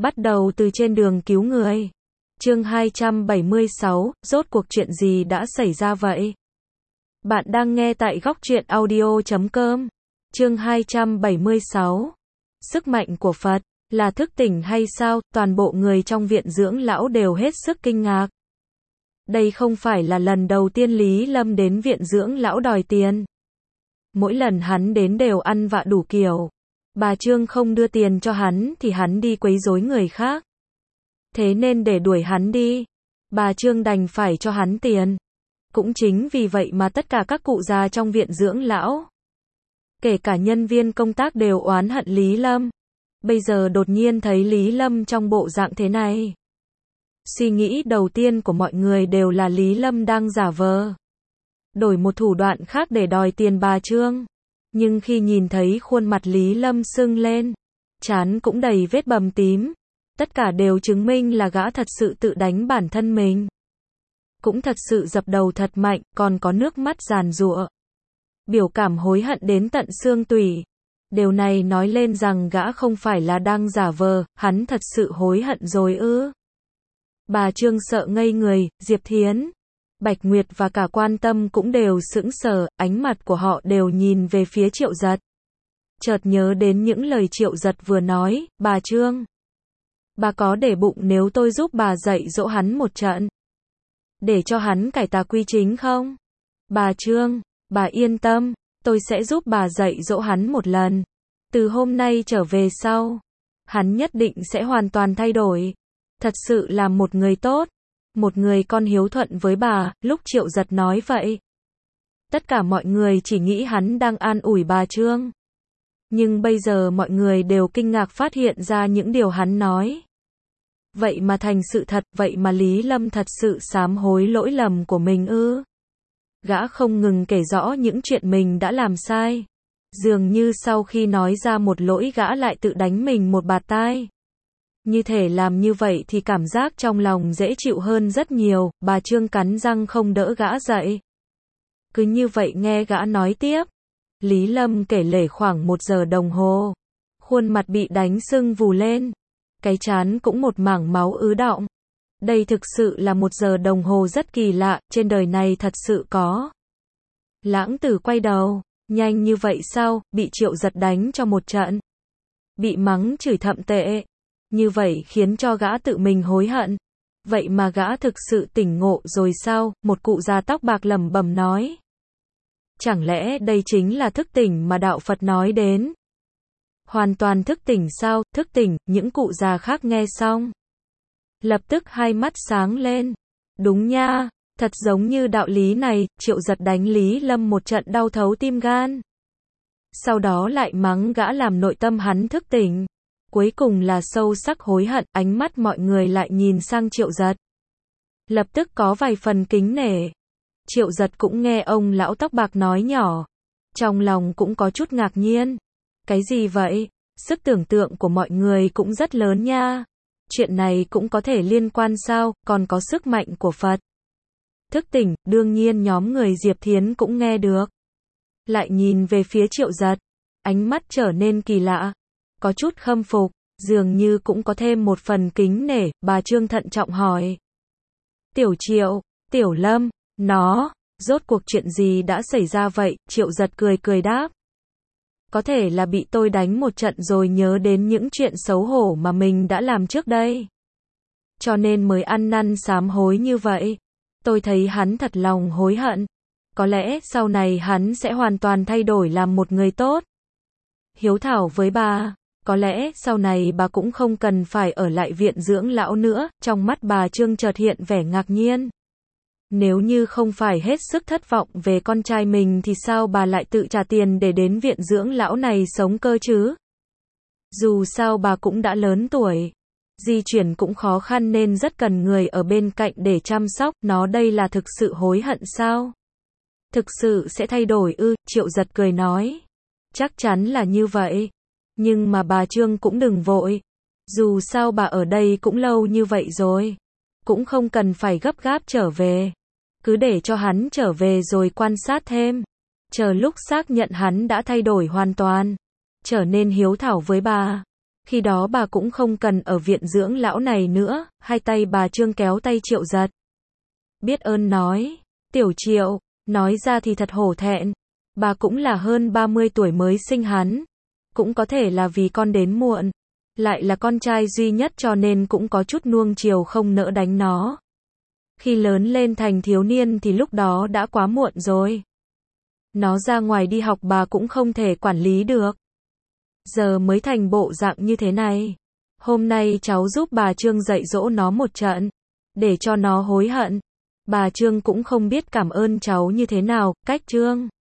Bắt đầu từ trên đường cứu người. Chương 276, rốt cuộc chuyện gì đã xảy ra vậy? Bạn đang nghe tại góc truyện audio.com. Chương 276. Sức mạnh của Phật là thức tỉnh hay sao? Toàn bộ người trong viện dưỡng lão đều hết sức kinh ngạc. Đây không phải là lần đầu tiên Lý Lâm đến viện dưỡng lão đòi tiền. Mỗi lần hắn đến đều ăn vạ đủ kiểu. Bà Trương không đưa tiền cho hắn thì hắn đi quấy rối người khác. Thế nên để đuổi hắn đi, bà Trương đành phải cho hắn tiền. Cũng chính vì vậy mà tất cả các cụ già trong viện dưỡng lão, kể cả nhân viên công tác đều oán hận Lý Lâm. Bây giờ đột nhiên thấy Lý Lâm trong bộ dạng thế này. Suy nghĩ đầu tiên của mọi người đều là Lý Lâm đang giả vờ, đổi một thủ đoạn khác để đòi tiền bà Trương. Nhưng khi nhìn thấy khuôn mặt Lý Lâm sưng lên, trán cũng đầy vết bầm tím, tất cả đều chứng minh là gã thật sự tự đánh bản thân mình. Cũng thật sự dập đầu thật mạnh, còn có nước mắt giàn giụa. Biểu cảm hối hận đến tận xương tủy. Điều này nói lên rằng gã không phải là đang giả vờ, hắn thật sự hối hận rồi ư. Bà Trương sợ ngây người, Diệp Thiến, Bạch Nguyệt và cả Quan Tâm cũng đều sững sờ, ánh mặt của họ đều nhìn về phía Triệu Giật. Chợt nhớ đến những lời Triệu Giật vừa nói, bà Trương, bà có để bụng nếu tôi giúp bà dạy dỗ hắn một trận, để cho hắn cải tà quy chính không? Bà Trương, bà yên tâm, tôi sẽ giúp bà dạy dỗ hắn một lần. Từ hôm nay trở về sau, hắn nhất định sẽ hoàn toàn thay đổi. Thật sự là một người tốt, một người con hiếu thuận với bà. Lúc Triệu Giật nói vậy, tất cả mọi người chỉ nghĩ hắn đang an ủi bà Trương. Nhưng bây giờ mọi người đều kinh ngạc phát hiện ra những điều hắn nói. Vậy mà thành sự thật, vậy mà Lý Lâm thật sự sám hối lỗi lầm của mình ư? Gã không ngừng kể rõ những chuyện mình đã làm sai. Dường như sau khi nói ra một lỗi gã lại tự đánh mình một bạt tai. Như thể làm như vậy thì cảm giác trong lòng dễ chịu hơn rất nhiều. Bà Trương cắn răng không đỡ gã dậy. Cứ như vậy nghe gã nói tiếp. Lý Lâm kể lể khoảng 1 giờ đồng hồ. Khuôn mặt bị đánh sưng vù lên. Cái trán cũng một mảng máu ứ đọng. Đây thực sự là 1 giờ đồng hồ rất kỳ lạ, trên đời này thật sự có. Lãng Tử quay đầu, nhanh như vậy sao? Bị Triệu Giật đánh cho một trận, bị mắng chửi thậm tệ, như vậy khiến cho gã tự mình hối hận. Vậy mà gã thực sự tỉnh ngộ rồi sao? Một cụ già tóc bạc lẩm bẩm nói. Chẳng lẽ đây chính là thức tỉnh mà đạo Phật nói đến? Hoàn toàn thức tỉnh sao? Thức tỉnh? Những cụ già khác nghe xong, lập tức hai mắt sáng lên. Đúng nha, thật giống như đạo lý này. Triệu Giật đánh Lý Lâm một trận đau thấu tim gan. Sau đó lại mắng gã làm nội tâm hắn thức tỉnh. Cuối cùng là sâu sắc hối hận. Ánh mắt mọi người lại nhìn sang Triệu Giật, lập tức có vài phần kính nể. Triệu Giật cũng nghe ông lão tóc bạc nói nhỏ, trong lòng cũng có chút ngạc nhiên. Cái gì vậy? Sức tưởng tượng của mọi người cũng rất lớn nha. Chuyện này cũng có thể liên quan sao? Còn có sức mạnh của Phật. Thức tỉnh, đương nhiên nhóm người Diệp Thiến cũng nghe được. Lại nhìn về phía Triệu Giật, ánh mắt trở nên kỳ lạ, có chút khâm phục, dường như cũng có thêm một phần kính nể. Bà Trương thận trọng hỏi. Tiểu Triệu, Tiểu Lâm, rốt cuộc chuyện gì đã xảy ra vậy? Triệu Giật cười cười đáp. Có thể là bị tôi đánh một trận rồi nhớ đến những chuyện xấu hổ mà mình đã làm trước đây, cho nên mới ăn năn sám hối như vậy. Tôi thấy hắn thật lòng hối hận. Có lẽ sau này hắn sẽ hoàn toàn thay đổi làm một người tốt, hiếu thảo với bà. Có lẽ sau này bà cũng không cần phải ở lại viện dưỡng lão nữa. Trong mắt bà Trương chợt hiện vẻ ngạc nhiên. Nếu như không phải hết sức thất vọng về con trai mình thì sao bà lại tự trả tiền để đến viện dưỡng lão này sống cơ chứ? Dù sao bà cũng đã lớn tuổi, di chuyển cũng khó khăn nên rất cần người ở bên cạnh để chăm sóc. Đây là thực sự hối hận sao? Thực sự sẽ thay đổi ư? Triệu Giật cười nói. Chắc chắn là như vậy. Nhưng mà bà Trương cũng đừng vội. Dù sao bà ở đây cũng lâu như vậy rồi, cũng không cần phải gấp gáp trở về. Cứ để cho hắn trở về rồi quan sát thêm. Chờ lúc xác nhận hắn đã thay đổi hoàn toàn, trở nên hiếu thảo với bà, Khi đó bà cũng không cần ở viện dưỡng lão này nữa, hai tay bà Trương kéo tay Triệu Giật. Biết ơn nói, Tiểu Triệu, nói ra thì thật hổ thẹn. Bà cũng là hơn 30 tuổi mới sinh hắn. Cũng có thể là vì con đến muộn. Lại là con trai duy nhất cho nên cũng có chút nuông chiều không nỡ đánh nó. Khi lớn lên thành thiếu niên thì lúc đó đã quá muộn rồi. Nó ra ngoài đi học bà cũng không thể quản lý được. Giờ mới thành bộ dạng như thế này. Hôm nay cháu giúp bà Trương dạy dỗ nó một trận. Để cho nó hối hận. Bà Trương cũng không biết cảm ơn cháu như thế nào, cách Trương.